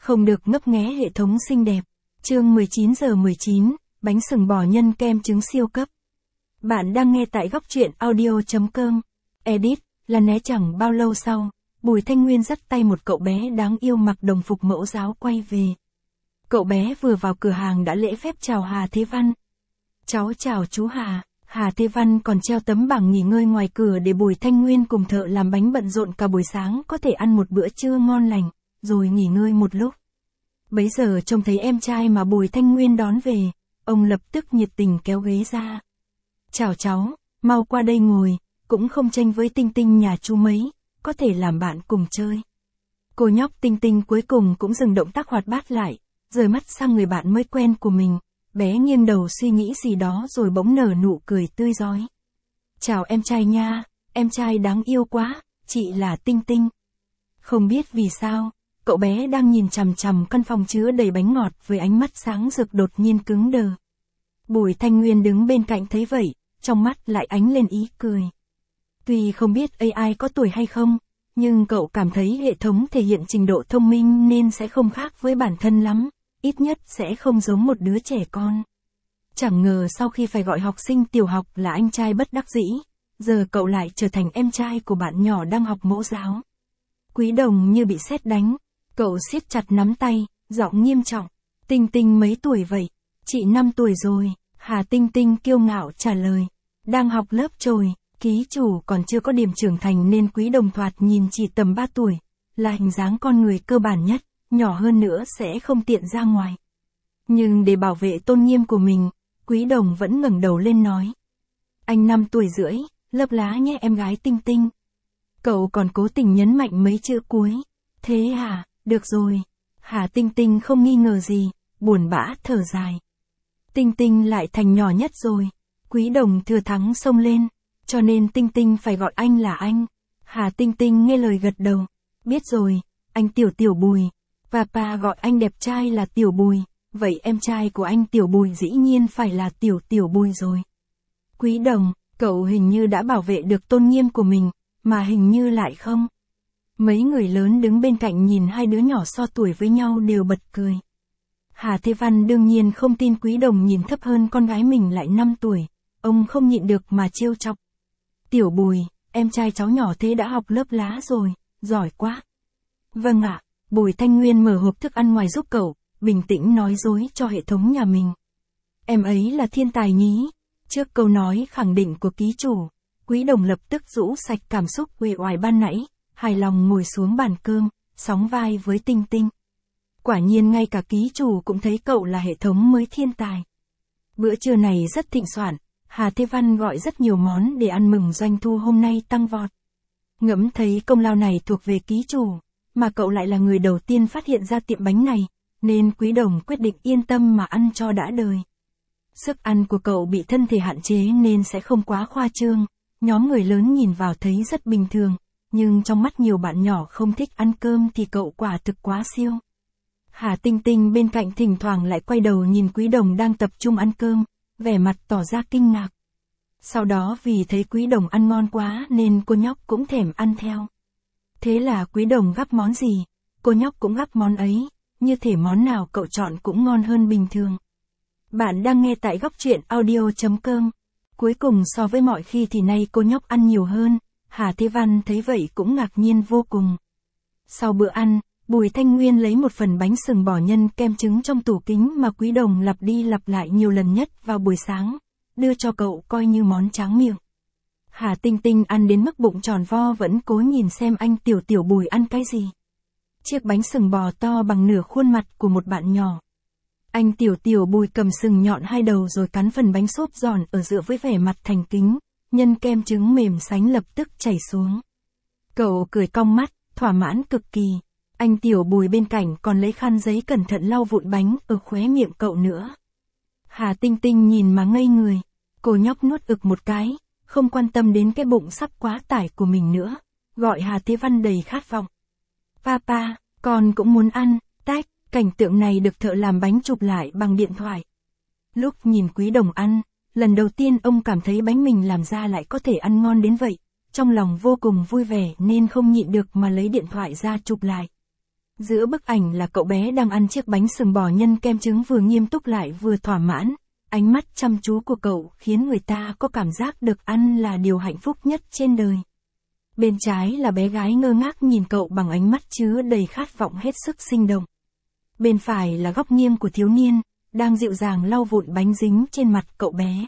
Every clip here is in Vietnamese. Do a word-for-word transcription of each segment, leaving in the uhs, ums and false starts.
Không được ngấp nghé hệ thống xinh đẹp. Chương mười chín giờ mười chín, bánh sừng bò nhân kem trứng siêu cấp. Bạn đang nghe tại góc truyện audio.com. Edit, là né chẳng bao lâu sau, Bùi Thanh Nguyên dắt tay một cậu bé đáng yêu mặc đồng phục mẫu giáo quay về. Cậu bé vừa vào cửa hàng đã lễ phép chào Hà Thế Văn. Cháu chào chú Hà. Hà Thế Văn còn treo tấm bảng nghỉ ngơi ngoài cửa để Bùi Thanh Nguyên cùng thợ làm bánh bận rộn cả buổi sáng có thể ăn một bữa trưa ngon lành, rồi nghỉ ngơi một lúc. Bấy giờ trông thấy em trai mà Bùi Thanh Nguyên đón về, ông lập tức nhiệt tình kéo ghế ra. Chào cháu, mau qua đây ngồi, cũng không tranh với Tinh Tinh nhà chú mấy, có thể làm bạn cùng chơi. Cô nhóc Tinh Tinh cuối cùng cũng dừng động tác hoạt bát lại, rời mắt sang người bạn mới quen của mình, bé nghiêng đầu suy nghĩ gì đó rồi bỗng nở nụ cười tươi rói. Chào em trai nha, em trai đáng yêu quá, chị là Tinh Tinh. Không biết vì sao, cậu bé đang nhìn chằm chằm căn phòng chứa đầy bánh ngọt với ánh mắt sáng rực đột nhiên cứng đờ. Bùi Thanh Nguyên đứng bên cạnh thấy vậy, trong mắt lại ánh lên ý cười. Tuy không biết a i có tuổi hay không, nhưng cậu cảm thấy hệ thống thể hiện trình độ thông minh nên sẽ không khác với bản thân lắm, ít nhất sẽ không giống một đứa trẻ con. Chẳng ngờ sau khi phải gọi học sinh tiểu học là anh trai bất đắc dĩ, giờ cậu lại trở thành em trai của bạn nhỏ đang học mẫu giáo. Quý Đồng như bị sét đánh, cậu siết chặt nắm tay, giọng nghiêm trọng. Tinh Tinh mấy tuổi vậy? Chị năm tuổi rồi, Hà Tinh Tinh kiêu ngạo trả lời. Đang học lớp chồi, ký chủ còn chưa có điểm trưởng thành nên Quý Đồng thoạt nhìn chỉ tầm ba tuổi, là hình dáng con người cơ bản nhất, nhỏ hơn nữa sẽ không tiện ra ngoài. Nhưng để bảo vệ tôn nghiêm của mình, Quý Đồng vẫn ngẩng đầu lên nói. Anh năm tuổi rưỡi, lớp lá nhé em gái Tinh Tinh. Cậu còn cố tình nhấn mạnh mấy chữ cuối. Thế hả, được rồi. Hà Tinh Tinh không nghi ngờ gì, buồn bã thở dài. Tinh Tinh lại thành nhỏ nhất rồi. Quý Đồng thừa thắng xông lên, cho nên Tinh Tinh phải gọi anh là anh. Hà Tinh Tinh nghe lời gật đầu. Biết rồi, anh Tiểu Tiểu Bùi. Papa gọi anh đẹp trai là Tiểu Bùi, vậy em trai của anh Tiểu Bùi dĩ nhiên phải là Tiểu Tiểu Bùi rồi. Quý Đồng, cậu hình như đã bảo vệ được tôn nghiêm của mình, mà hình như lại không. Mấy người lớn đứng bên cạnh nhìn hai đứa nhỏ so tuổi với nhau đều bật cười. Hà Thế Văn đương nhiên không tin Quý Đồng nhìn thấp hơn con gái mình lại năm tuổi, ông không nhịn được mà trêu chọc. Tiểu Bùi, em trai cháu nhỏ thế đã học lớp lá rồi, giỏi quá. Vâng ạ, Bùi Thanh Nguyên mở hộp thức ăn ngoài giúp cậu, bình tĩnh nói dối cho hệ thống nhà mình. Em ấy là thiên tài nhí. Trước câu nói khẳng định của ký chủ, Quý Đồng lập tức rũ sạch cảm xúc uể oải ban nãy, hài lòng ngồi xuống bàn cơm, sóng vai với Tinh Tinh. Quả nhiên ngay cả ký chủ cũng thấy cậu là hệ thống mới thiên tài. Bữa trưa này rất thịnh soạn, Hà Thế Văn gọi rất nhiều món để ăn mừng doanh thu hôm nay tăng vọt. Ngẫm thấy công lao này thuộc về ký chủ, mà cậu lại là người đầu tiên phát hiện ra tiệm bánh này, nên Quý Đồng quyết định yên tâm mà ăn cho đã đời. Sức ăn của cậu bị thân thể hạn chế nên sẽ không quá khoa trương, nhóm người lớn nhìn vào thấy rất bình thường, nhưng trong mắt nhiều bạn nhỏ không thích ăn cơm thì cậu quả thực quá siêu. Hà Tinh Tinh bên cạnh thỉnh thoảng lại quay đầu nhìn Quý Đồng đang tập trung ăn cơm, vẻ mặt tỏ ra kinh ngạc. Sau đó vì thấy Quý Đồng ăn ngon quá nên cô nhóc cũng thèm ăn theo. Thế là Quý Đồng gắp món gì, cô nhóc cũng gắp món ấy, như thể món nào cậu chọn cũng ngon hơn bình thường. Bạn đang nghe tại góc truyện audio.com. Cuối cùng so với mọi khi thì nay cô nhóc ăn nhiều hơn, Hà Thế Văn thấy vậy cũng ngạc nhiên vô cùng. Sau bữa ăn, Bùi Thanh Nguyên lấy một phần bánh sừng bò nhân kem trứng trong tủ kính mà Quý Đồng lặp đi lặp lại nhiều lần nhất vào buổi sáng, đưa cho cậu coi như món tráng miệng. Hà Tinh Tinh ăn đến mức bụng tròn vo vẫn cố nhìn xem anh Tiểu Tiểu Bùi ăn cái gì. Chiếc bánh sừng bò to bằng nửa khuôn mặt của một bạn nhỏ. Anh Tiểu Tiểu Bùi cầm sừng nhọn hai đầu rồi cắn phần bánh xốp giòn ở giữa với vẻ mặt thành kính, nhân kem trứng mềm sánh lập tức chảy xuống. Cậu cười cong mắt, thỏa mãn cực kỳ. Anh Tiểu Bùi bên cạnh còn lấy khăn giấy cẩn thận lau vụn bánh ở khóe miệng cậu nữa. Hà Tinh Tinh nhìn mà ngây người, cô nhóc nuốt ực một cái, không quan tâm đến cái bụng sắp quá tải của mình nữa, gọi Hà Thế Văn đầy khát vọng. Papa, con cũng muốn ăn, tách. Cảnh tượng này được thợ làm bánh chụp lại bằng điện thoại. Lúc nhìn Quý Đồng ăn, lần đầu tiên ông cảm thấy bánh mình làm ra lại có thể ăn ngon đến vậy, trong lòng vô cùng vui vẻ nên không nhịn được mà lấy điện thoại ra chụp lại. Giữa bức ảnh là cậu bé đang ăn chiếc bánh sừng bò nhân kem trứng vừa nghiêm túc lại vừa thỏa mãn, ánh mắt chăm chú của cậu khiến người ta có cảm giác được ăn là điều hạnh phúc nhất trên đời. Bên trái là bé gái ngơ ngác nhìn cậu bằng ánh mắt chứa đầy khát vọng hết sức sinh động. Bên phải là góc nghiêng của thiếu niên, đang dịu dàng lau vụn bánh dính trên mặt cậu bé.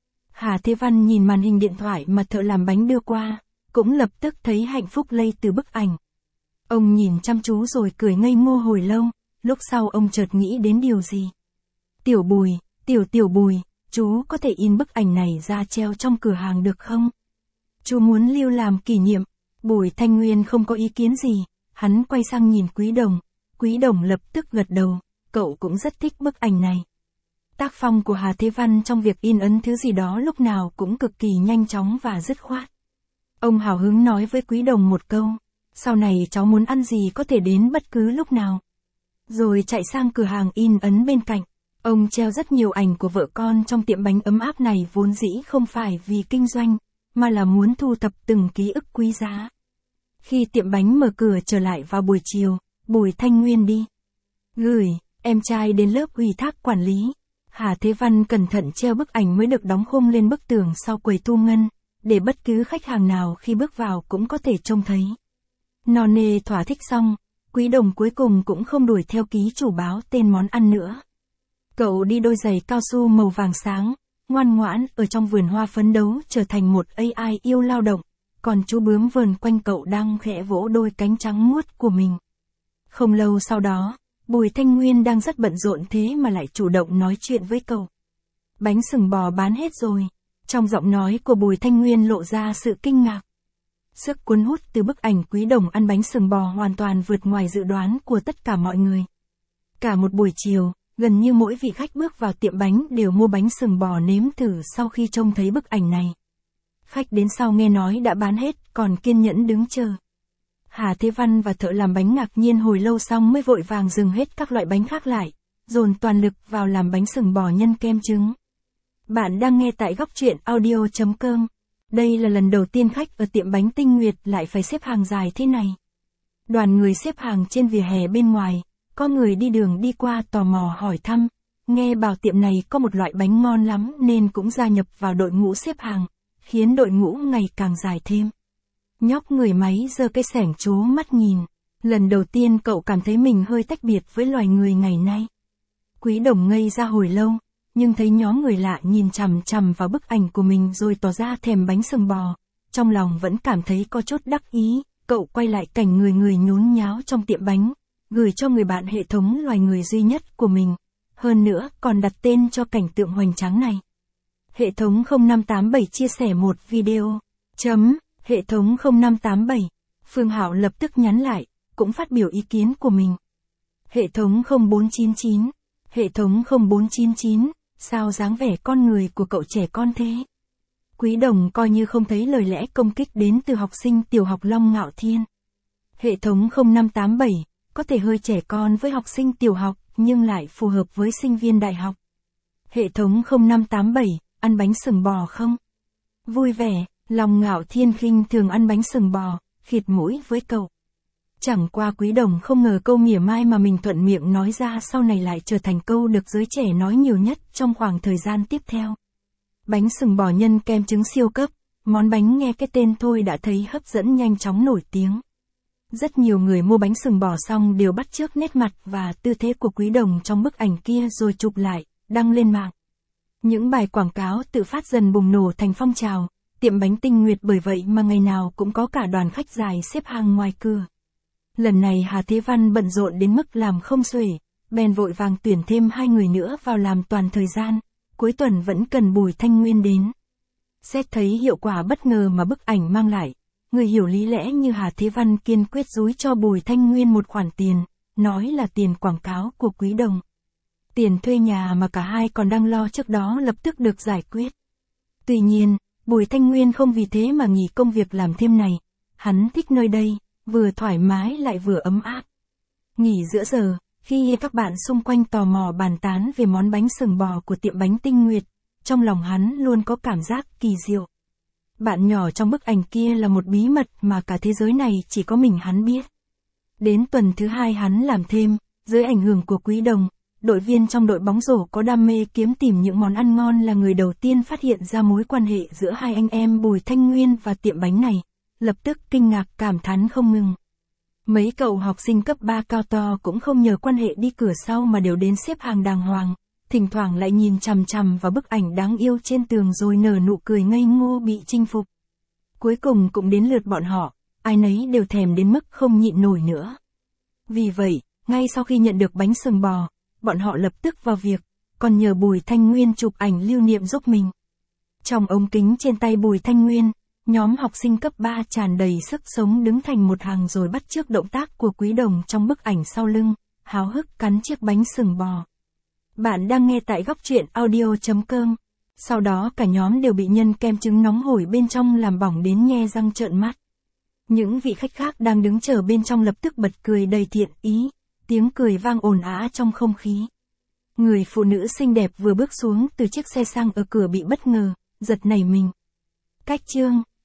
Hà Thế Văn nhìn màn hình điện thoại mà thợ làm bánh đưa qua, cũng lập tức thấy hạnh phúc lây từ bức ảnh. Ông nhìn chăm chú rồi cười ngây ngô hồi lâu, lúc sau ông chợt nghĩ đến điều gì. Tiểu Bùi, tiểu tiểu Bùi, chú có thể in bức ảnh này ra treo trong cửa hàng được không? Chú muốn lưu làm kỷ niệm. Bùi Thanh Nguyên không có ý kiến gì, hắn quay sang nhìn Quý Đồng. Quý Đồng lập tức gật đầu, cậu cũng rất thích bức ảnh này. Tác phong của Hà Thế Văn trong việc in ấn thứ gì đó lúc nào cũng cực kỳ nhanh chóng và dứt khoát. Ông hào hứng nói với Quý Đồng một câu, sau này cháu muốn ăn gì có thể đến bất cứ lúc nào. Rồi chạy sang cửa hàng in ấn bên cạnh, ông treo rất nhiều ảnh của vợ con trong tiệm bánh ấm áp này vốn dĩ không phải vì kinh doanh, mà là muốn thu thập từng ký ức quý giá. Khi tiệm bánh mở cửa trở lại vào buổi chiều, Bùi Thanh Nguyên đi gửi em trai đến lớp ủy thác quản lý. Hà Thế Văn cẩn thận treo bức ảnh mới được đóng khung lên bức tường sau quầy thu ngân, để bất cứ khách hàng nào khi bước vào cũng có thể trông thấy. No nê thỏa thích xong, Quý Đồng cuối cùng cũng không đuổi theo ký chủ báo tên món ăn nữa. Cậu đi đôi giày cao su màu vàng sáng, ngoan ngoãn ở trong vườn hoa phấn đấu trở thành một a i yêu lao động, còn chú bướm vờn quanh cậu đang khẽ vỗ đôi cánh trắng muốt của mình. Không lâu sau đó, Bùi Thanh Nguyên đang rất bận rộn thế mà lại chủ động nói chuyện với cậu. Bánh sừng bò bán hết rồi. Trong giọng nói của Bùi Thanh Nguyên lộ ra sự kinh ngạc. Sức cuốn hút từ bức ảnh Quý Đồng ăn bánh sừng bò hoàn toàn vượt ngoài dự đoán của tất cả mọi người. Cả một buổi chiều, gần như mỗi vị khách bước vào tiệm bánh đều mua bánh sừng bò nếm thử sau khi trông thấy bức ảnh này. Khách đến sau nghe nói đã bán hết, còn kiên nhẫn đứng chờ. Hà Thế Văn và thợ làm bánh ngạc nhiên hồi lâu xong mới vội vàng dừng hết các loại bánh khác lại, dồn toàn lực vào làm bánh sừng bò nhân kem trứng. Bạn đang nghe tại góc truyện audio chấm com. Đây là lần đầu tiên khách ở tiệm bánh Tinh Nguyệt lại phải xếp hàng dài thế này. Đoàn người xếp hàng trên vỉa hè bên ngoài, có người đi đường đi qua tò mò hỏi thăm, nghe bảo tiệm này có một loại bánh ngon lắm nên cũng gia nhập vào đội ngũ xếp hàng, khiến đội ngũ ngày càng dài thêm. Nhóc người máy giơ cái xẻng trố mắt nhìn, lần đầu tiên cậu cảm thấy mình hơi tách biệt với loài người ngày nay. Quý Đồng ngây ra hồi lâu, nhưng thấy nhóm người lạ nhìn chằm chằm vào bức ảnh của mình rồi tỏ ra thèm bánh sừng bò, trong lòng vẫn cảm thấy có chút đắc ý, cậu quay lại cảnh người người nhốn nháo trong tiệm bánh, gửi cho người bạn hệ thống loài người duy nhất của mình, hơn nữa còn đặt tên cho cảnh tượng hoành tráng này. Hệ thống không năm tám bảy chia sẻ một video. Chấm, hệ thống không năm tám bảy. Phương Hạo lập tức nhắn lại, cũng phát biểu ý kiến của mình. Hệ thống không bốn chín chín. Hệ thống không bốn chín chín, sao dáng vẻ con người của cậu trẻ con thế? Quý Đồng coi như không thấy lời lẽ công kích đến từ học sinh tiểu học Long Ngạo Thiên. Hệ thống không năm tám bảy, có thể hơi trẻ con với học sinh tiểu học, nhưng lại phù hợp với sinh viên đại học. Hệ thống không năm tám bảy, ăn bánh sừng bò không? Vui vẻ, Long Ngạo Thiên khinh thường ăn bánh sừng bò, khịt mũi với cậu. Chẳng qua Quý Đồng không ngờ câu mỉa mai mà mình thuận miệng nói ra sau này lại trở thành câu được giới trẻ nói nhiều nhất trong khoảng thời gian tiếp theo. Bánh sừng bò nhân kem trứng siêu cấp, món bánh nghe cái tên thôi đã thấy hấp dẫn nhanh chóng nổi tiếng. Rất nhiều người mua bánh sừng bò xong đều bắt chước nét mặt và tư thế của Quý Đồng trong bức ảnh kia rồi chụp lại, đăng lên mạng. Những bài quảng cáo tự phát dần bùng nổ thành phong trào, tiệm bánh Tinh Nguyệt bởi vậy mà ngày nào cũng có cả đoàn khách dài xếp hàng ngoài cửa. Lần này Hà Thế Văn bận rộn đến mức làm không xuể, bèn vội vàng tuyển thêm hai người nữa vào làm toàn thời gian, cuối tuần vẫn cần Bùi Thanh Nguyên đến. Xét thấy hiệu quả bất ngờ mà bức ảnh mang lại, người hiểu lý lẽ như Hà Thế Văn kiên quyết dúi cho Bùi Thanh Nguyên một khoản tiền, nói là tiền quảng cáo của Quý Đồng. Tiền thuê nhà mà cả hai còn đang lo trước đó lập tức được giải quyết. Tuy nhiên, Bùi Thanh Nguyên không vì thế mà nghỉ công việc làm thêm này, hắn thích nơi đây, vừa thoải mái lại vừa ấm áp. Nghỉ giữa giờ, khi các bạn xung quanh tò mò bàn tán về món bánh sừng bò của tiệm bánh Tinh Nguyệt, trong lòng hắn luôn có cảm giác kỳ diệu. Bạn nhỏ trong bức ảnh kia là một bí mật mà cả thế giới này chỉ có mình hắn biết. Đến tuần thứ hai hắn làm thêm, dưới ảnh hưởng của Quý Đồng, đội viên trong đội bóng rổ có đam mê kiếm tìm những món ăn ngon là người đầu tiên phát hiện ra mối quan hệ giữa hai anh em Bùi Thanh Nguyên và tiệm bánh này, lập tức kinh ngạc cảm thán không ngừng. Mấy cậu học sinh cấp ba cao to cũng không nhờ quan hệ đi cửa sau mà đều đến xếp hàng đàng hoàng, thỉnh thoảng lại nhìn chằm chằm vào bức ảnh đáng yêu trên tường rồi nở nụ cười ngây ngô bị chinh phục. Cuối cùng cũng đến lượt bọn họ, ai nấy đều thèm đến mức không nhịn nổi nữa. Vì vậy, ngay sau khi nhận được bánh sừng bò, bọn họ lập tức vào việc, còn nhờ Bùi Thanh Nguyên chụp ảnh lưu niệm giúp mình. Trong ống kính trên tay Bùi Thanh Nguyên, nhóm học sinh cấp ba tràn đầy sức sống đứng thành một hàng rồi bắt chước động tác của Quý Đồng trong bức ảnh sau lưng, háo hức cắn chiếc bánh sừng bò. Bạn đang nghe tại góc truyện audio chấm com. Sau đó cả nhóm đều bị nhân kem trứng nóng hổi bên trong làm bỏng đến nhe răng trợn mắt. Những vị khách khác đang đứng chờ bên trong lập tức bật cười đầy thiện ý, tiếng cười vang ồn ào trong không khí. Người phụ nữ xinh đẹp vừa bước xuống từ chiếc xe sang ở cửa bị bất ngờ, giật nảy mình. Cách chương,